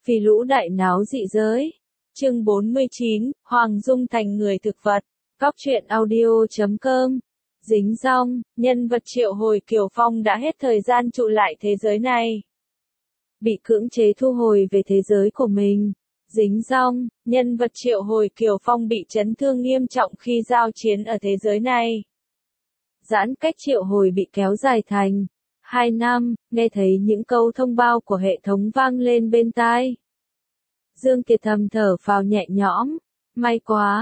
Phi lũ đại náo dị giới. Chương 49, Hoàng Dung thành người thực vật. Góc truyện audio.com. Dính dong, nhân vật triệu hồi Kiều Phong đã hết thời gian trụ lại thế giới này. Bị cưỡng chế thu hồi về thế giới của mình. Dính dong, nhân vật triệu hồi Kiều Phong bị chấn thương nghiêm trọng khi giao chiến ở thế giới này. Giãn cách triệu hồi bị kéo dài thành 2 năm, nghe thấy những câu thông báo của hệ thống vang lên bên tai. Dương Kiệt thầm thở phào nhẹ nhõm. May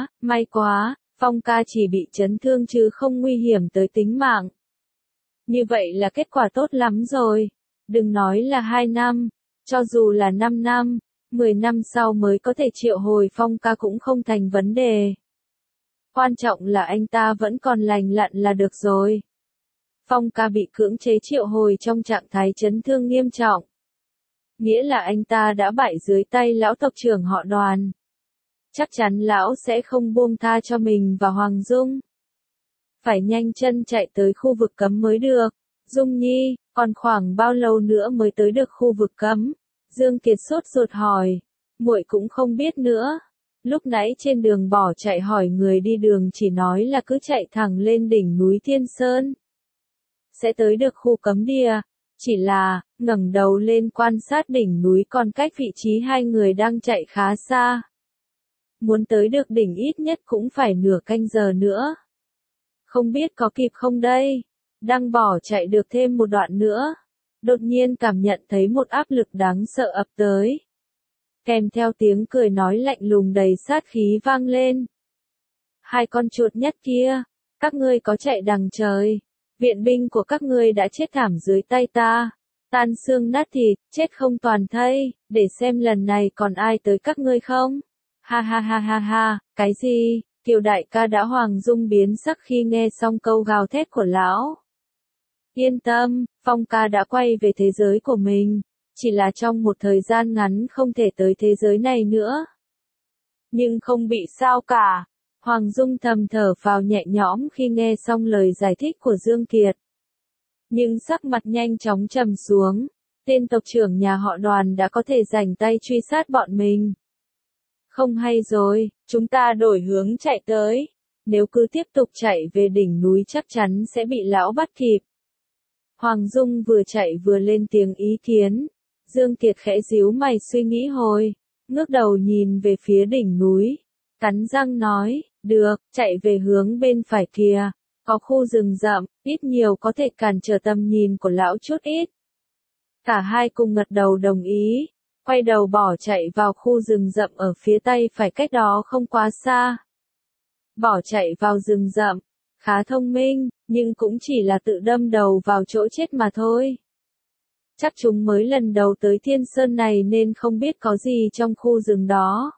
quá, Phong ca chỉ bị chấn thương chứ không nguy hiểm tới tính mạng. Như vậy là kết quả tốt lắm rồi. Đừng nói là 2 năm, cho dù là 5 năm, 10 năm sau mới có thể triệu hồi Phong ca cũng không thành vấn đề. Quan trọng là anh ta vẫn còn lành lặn là được rồi. Phong ca bị cưỡng chế triệu hồi trong trạng thái chấn thương nghiêm trọng. Nghĩa là anh ta đã bại dưới tay lão tộc trưởng họ Đoàn. Chắc chắn lão sẽ không buông tha cho mình và Hoàng Dung. Phải nhanh chân chạy tới khu vực cấm mới được. Dung Nhi, còn khoảng bao lâu nữa mới tới được khu vực cấm? Dương Kiệt sốt ruột hỏi. Muội cũng không biết nữa. Lúc nãy trên đường bỏ chạy hỏi người đi đường chỉ nói là cứ chạy thẳng lên đỉnh núi Thiên Sơn. Sẽ tới được khu cấm địa. Chỉ là, ngẩng đầu lên quan sát đỉnh núi còn cách vị trí hai người đang chạy khá xa. Muốn tới được đỉnh ít nhất cũng phải nửa canh giờ nữa. Không biết có kịp không đây? Đang bỏ chạy được thêm một đoạn nữa. Đột nhiên cảm nhận thấy một áp lực đáng sợ ập tới. Kèm theo tiếng cười nói lạnh lùng đầy sát khí vang lên. Hai con chuột nhất kia, các ngươi có chạy đằng trời. Viện binh của các ngươi đã chết thảm dưới tay ta. Tan xương nát thịt, chết không toàn thây, để xem lần này còn ai tới các ngươi không? Ha ha ha ha ha, cái gì? Kiều đại ca đã Hoàng Dung biến sắc khi nghe xong câu gào thét của lão. Yên tâm, Phong ca đã quay về thế giới của mình. Chỉ là trong một thời gian ngắn không thể tới thế giới này nữa. Nhưng không bị sao cả. Hoàng Dung thầm thở phào nhẹ nhõm khi nghe xong lời giải thích của Dương Kiệt. Nhưng sắc mặt nhanh chóng trầm xuống. Tên tộc trưởng nhà họ Đoàn đã có thể rảnh tay truy sát bọn mình. Không hay rồi, chúng ta đổi hướng chạy tới. Nếu cứ tiếp tục chạy về đỉnh núi chắc chắn sẽ bị lão bắt kịp. Hoàng Dung vừa chạy vừa lên tiếng ý kiến. Dương Kiệt khẽ díu mày suy nghĩ hồi. Ngước đầu nhìn về phía đỉnh núi. Cắn răng nói, được, chạy về hướng bên phải kìa. Có khu rừng rậm, ít nhiều có thể cản trở tầm nhìn của lão chút ít. Cả hai cùng gật đầu đồng ý. Quay đầu bỏ chạy vào khu rừng rậm ở phía tây phải cách đó không quá xa. Bỏ chạy vào rừng rậm, khá thông minh, nhưng cũng chỉ là tự đâm đầu vào chỗ chết mà thôi. Chắc chúng mới lần đầu tới Thiên Sơn này nên không biết có gì trong khu rừng đó.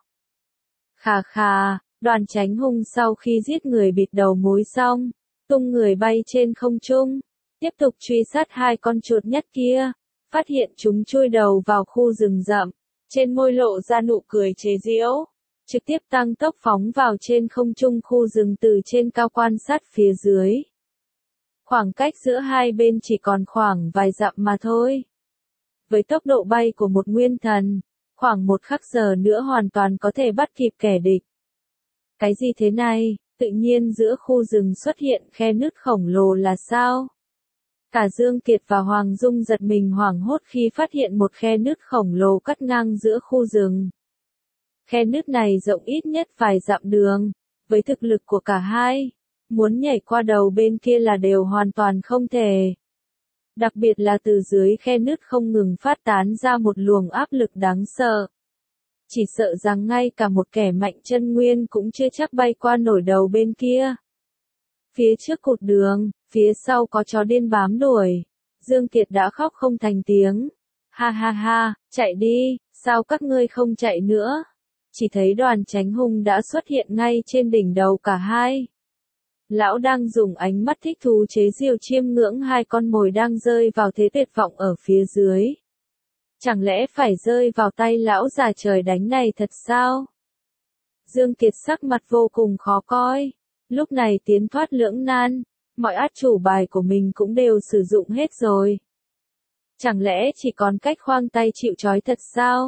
Khà, Đoàn Chánh Hung sau khi giết người bịt đầu mối xong, tung người bay trên không trung, tiếp tục truy sát hai con chuột nhất kia, phát hiện chúng chui đầu vào khu rừng rậm, trên môi lộ ra nụ cười chế giễu, trực tiếp tăng tốc phóng vào trên không trung khu rừng từ trên cao quan sát phía dưới. Khoảng cách giữa hai bên chỉ còn khoảng vài dặm mà thôi. Với tốc độ bay của một nguyên thần, khoảng một khắc giờ nữa hoàn toàn có thể bắt kịp kẻ địch. Cái gì thế này, tự nhiên giữa khu rừng xuất hiện khe nứt khổng lồ là sao? Cả Dương Kiệt và Hoàng Dung giật mình hoảng hốt khi phát hiện một khe nứt khổng lồ cắt ngang giữa khu rừng. Khe nứt này rộng ít nhất vài dặm đường, với thực lực của cả hai, muốn nhảy qua đầu bên kia là đều hoàn toàn không thể. Đặc biệt là từ dưới khe nứt không ngừng phát tán ra một luồng áp lực đáng sợ. Chỉ sợ rằng ngay cả một kẻ mạnh chân nguyên cũng chưa chắc bay qua nổi đầu bên kia. Phía trước cột đường, phía sau có chó điên bám đuổi. Dương Kiệt đã khóc không thành tiếng. Ha ha ha, chạy đi, sao các ngươi không chạy nữa? Chỉ thấy Đoàn Chánh Hung đã xuất hiện ngay trên đỉnh đầu cả hai. Lão đang dùng ánh mắt thích thú chế giễu chiêm ngưỡng hai con mồi đang rơi vào thế tuyệt vọng ở phía dưới. Chẳng lẽ phải rơi vào tay lão già trời đánh này thật sao? Dương Kiệt sắc mặt vô cùng khó coi. Lúc này tiến thoát lưỡng nan, mọi át chủ bài của mình cũng đều sử dụng hết rồi. Chẳng lẽ chỉ còn cách khoang tay chịu trói thật sao?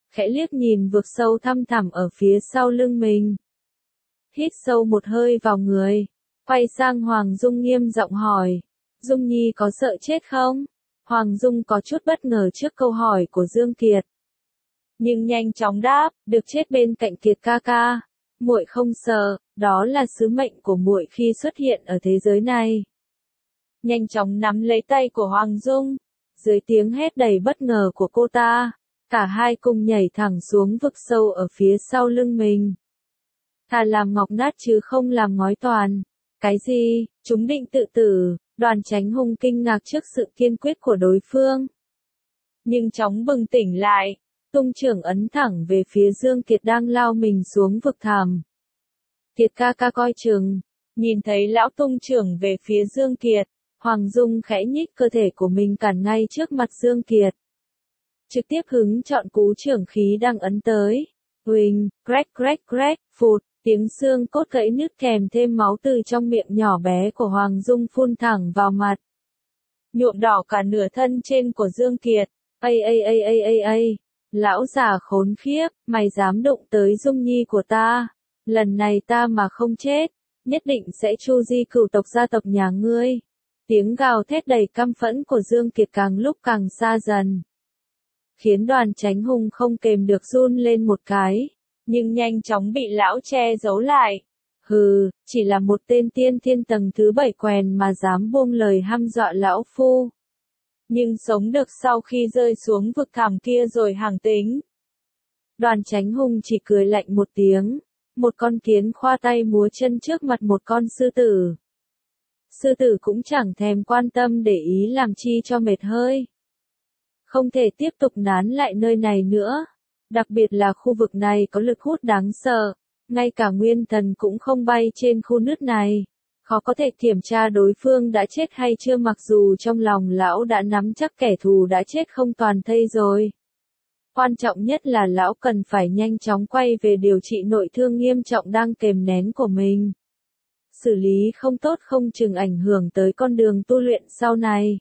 khẽ liếc nhìn vực sâu thăm thẳm ở phía sau lưng mình. Hít sâu một hơi vào người, quay sang Hoàng Dung nghiêm giọng hỏi, Dung Nhi có sợ chết không? Hoàng Dung có chút bất ngờ trước câu hỏi của Dương Kiệt. Nhưng nhanh chóng đáp, được chết bên cạnh Kiệt ca ca. Muội không sợ, đó là sứ mệnh của muội khi xuất hiện ở thế giới này. Nhanh chóng nắm lấy tay của Hoàng Dung. Dưới tiếng hét đầy bất ngờ của cô ta, cả hai cùng nhảy thẳng xuống vực sâu ở phía sau lưng mình. Thà làm ngọc nát chứ không làm ngói toàn. Cái gì, chúng định tự tử? Đoàn Chánh Hùng kinh ngạc trước sự kiên quyết của đối phương. Nhưng chóng bừng tỉnh lại, tung trưởng ấn thẳng về phía Dương Kiệt đang lao mình xuống vực thẳm. Kiệt ca ca coi chừng, nhìn thấy lão tung trưởng về phía Dương Kiệt, Hoàng Dung khẽ nhích cơ thể của mình cản ngay trước mặt Dương Kiệt. Trực tiếp hứng chọn cú trưởng khí đang ấn tới. Huỳnh, crack, phụt, tiếng xương cốt gãy nứt kèm thêm máu từ trong miệng nhỏ bé của Hoàng Dung phun thẳng vào mặt. Nhuộm đỏ cả nửa thân trên của Dương Kiệt. Ây, lão già khốn khiếp, mày dám đụng tới Dung Nhi của ta. Lần này ta mà không chết, nhất định sẽ chu di cửu tộc gia tộc nhà ngươi. Tiếng gào thét đầy căm phẫn của Dương Kiệt càng lúc càng xa dần, khiến Đoàn Chánh Hùng không kềm được run lên một cái, nhưng nhanh chóng bị lão che giấu lại. Hừ, chỉ là một tên tiên thiên tầng thứ 7 quèn mà dám buông lời hăm dọa lão phu. Nhưng sống được sau khi rơi xuống vực thẳm kia rồi hằng tính. Đoàn Chánh Hùng chỉ cười lạnh một tiếng, một con kiến khoa tay múa chân trước mặt một con sư tử. Sư tử cũng chẳng thèm quan tâm để ý làm chi cho mệt hơi. Không thể tiếp tục nán lại nơi này nữa. Đặc biệt là khu vực này có lực hút đáng sợ. Ngay cả nguyên thần cũng không bay trên khu nước này. Khó có thể kiểm tra đối phương đã chết hay chưa, mặc dù trong lòng lão đã nắm chắc kẻ thù đã chết không toàn thây rồi. Quan trọng nhất là lão cần phải nhanh chóng quay về điều trị nội thương nghiêm trọng đang kềm nén của mình. Xử lý không tốt không chừng ảnh hưởng tới con đường tu luyện sau này.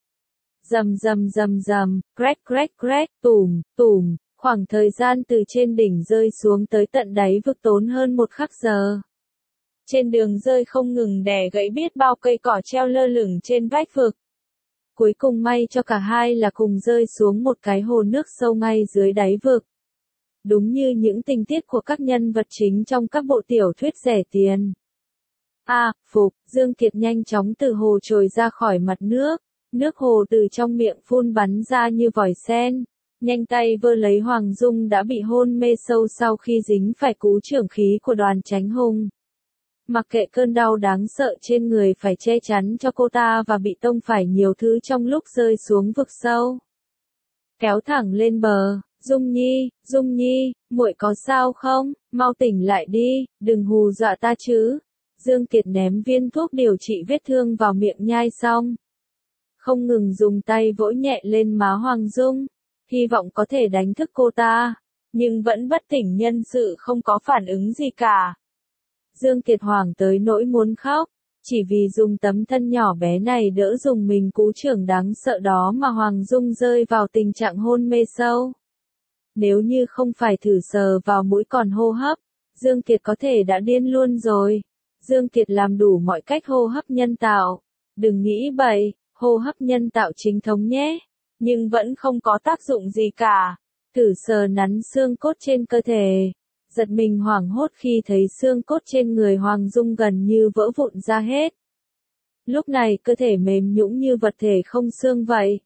Rầm, crack, tùm, khoảng thời gian từ trên đỉnh rơi xuống tới tận đáy vực tốn hơn một khắc giờ. Trên đường rơi không ngừng đè gãy biết bao cây cỏ treo lơ lửng trên vách vực. Cuối cùng may cho cả hai là cùng rơi xuống một cái hồ nước sâu ngay dưới đáy vực. Đúng như những tình tiết của các nhân vật chính trong các bộ tiểu thuyết rẻ tiền. Phục, Dương Kiệt nhanh chóng từ hồ trồi ra khỏi mặt nước. Nước hồ từ trong miệng phun bắn ra như vòi sen. Nhanh tay vơ lấy Hoàng Dung đã bị hôn mê sâu sau khi dính phải cú trưởng khí của Đoàn Chánh Hùng. Mặc kệ cơn đau đáng sợ trên người phải che chắn cho cô ta và bị tông phải nhiều thứ trong lúc rơi xuống vực sâu. Kéo thẳng lên bờ, Dung Nhi, muội có sao không? Mau tỉnh lại đi, đừng hù dọa ta chứ. Dương Kiệt ném viên thuốc điều trị vết thương vào miệng nhai xong. Không ngừng dùng tay vỗ nhẹ lên má Hoàng Dung, hy vọng có thể đánh thức cô ta, nhưng vẫn bất tỉnh nhân sự không có phản ứng gì cả. Dương Kiệt hoảng tới nỗi muốn khóc, chỉ vì dùng tấm thân nhỏ bé này đỡ dùng mình cú trưởng đáng sợ đó mà Hoàng Dung rơi vào tình trạng hôn mê sâu. Nếu như không phải thử sờ vào mũi còn hô hấp, Dương Kiệt có thể đã điên luôn rồi. Dương Kiệt làm đủ mọi cách hô hấp nhân tạo. Đừng nghĩ bậy, hô hấp nhân tạo chính thống nhé. Nhưng vẫn không có tác dụng gì cả. Thử sờ nắn xương cốt trên cơ thể. Giật mình hoảng hốt khi thấy xương cốt trên người Hoàng Dung gần như vỡ vụn ra hết. Lúc này cơ thể mềm nhũn như vật thể không xương vậy.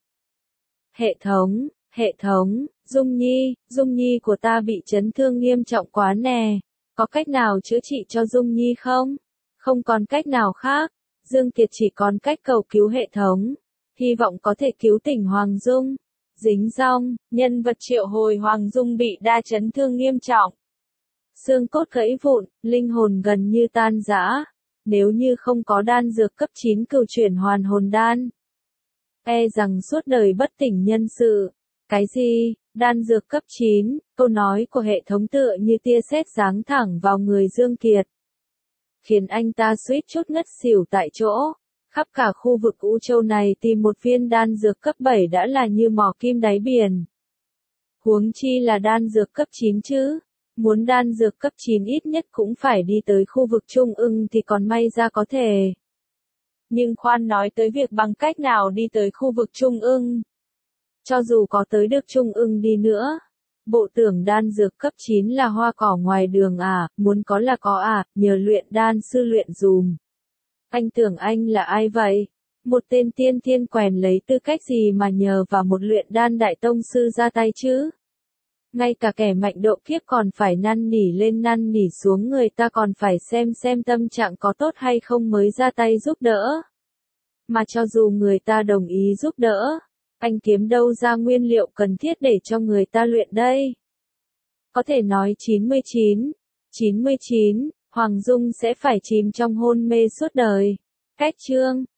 Hệ thống, Dung Nhi của ta bị chấn thương nghiêm trọng quá nè. Có cách nào chữa trị cho Dung Nhi không? Không còn cách nào khác. Dương Kiệt chỉ còn cách cầu cứu hệ thống. Hy vọng có thể cứu tỉnh Hoàng Dung. Dính dong, nhân vật triệu hồi Hoàng Dung bị đa chấn thương nghiêm trọng. Xương cốt gãy vụn, linh hồn gần như tan rã. Nếu như không có đan dược cấp 9 cửu chuyển hoàn hồn đan, rằng suốt đời bất tỉnh nhân sự. Cái gì? Đan dược cấp 9, câu nói của hệ thống tựa như tia sét giáng thẳng vào người Dương Kiệt. Khiến anh ta suýt chút ngất xỉu tại chỗ. Khắp cả khu vực U Châu này tìm một viên đan dược cấp 7 đã là như mò kim đáy biển. Huống chi là đan dược cấp 9 chứ. Muốn đan dược cấp 9 ít nhất cũng phải đi tới khu vực Trung ương thì còn may ra có thể. Nhưng khoan nói tới việc bằng cách nào đi tới khu vực Trung ương. Cho dù có tới được Trung ương đi nữa. Bộ tưởng đan dược cấp 9 là hoa cỏ ngoài đường à, muốn có là có à, nhờ luyện đan sư luyện dùm. Anh tưởng anh là ai vậy? Một tên tiên thiên quèn lấy tư cách gì mà nhờ vào một luyện đan đại tông sư ra tay chứ? Ngay cả kẻ mạnh độ kiếp còn phải năn nỉ lên năn nỉ xuống, người ta còn phải xem tâm trạng có tốt hay không mới ra tay giúp đỡ. Mà cho dù người ta đồng ý giúp đỡ, anh kiếm đâu ra nguyên liệu cần thiết để cho người ta luyện đây? Có thể nói 99, Hoàng Dung sẽ phải chìm trong hôn mê suốt đời. Cách chương